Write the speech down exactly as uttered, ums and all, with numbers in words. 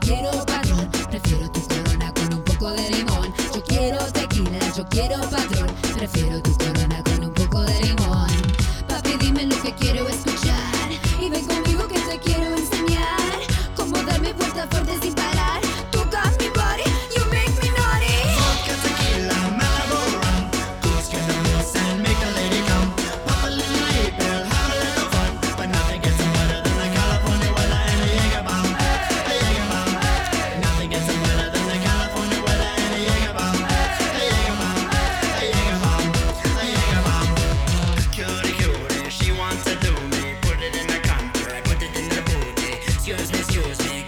quiero patrón, prefiero tu corona con un poco de limón. Yo quiero tequila, yo quiero patrón, prefiero tu corona con un poco de limón. Papi, dime lo que quiero escuchar y ven conmigo que te quiero enseñar cómo darme vueltas fuertes sin parar. Tú got me body, you make me naughty. Vodka, tequila, Malibu rum. Goose get the moose and make a lady come. Pop a little April, have a little fun. But nothing gets better than the California weather and a Jager bomb. A Jager bomb. Nothing gets better than the California weather and a Jager bomb. A Jager bomb. A Jager bomb. A Jager bomb. Cutie, cutie, she wants to do me. Put it in the country, put it in the booty. Excuse me, excuse me.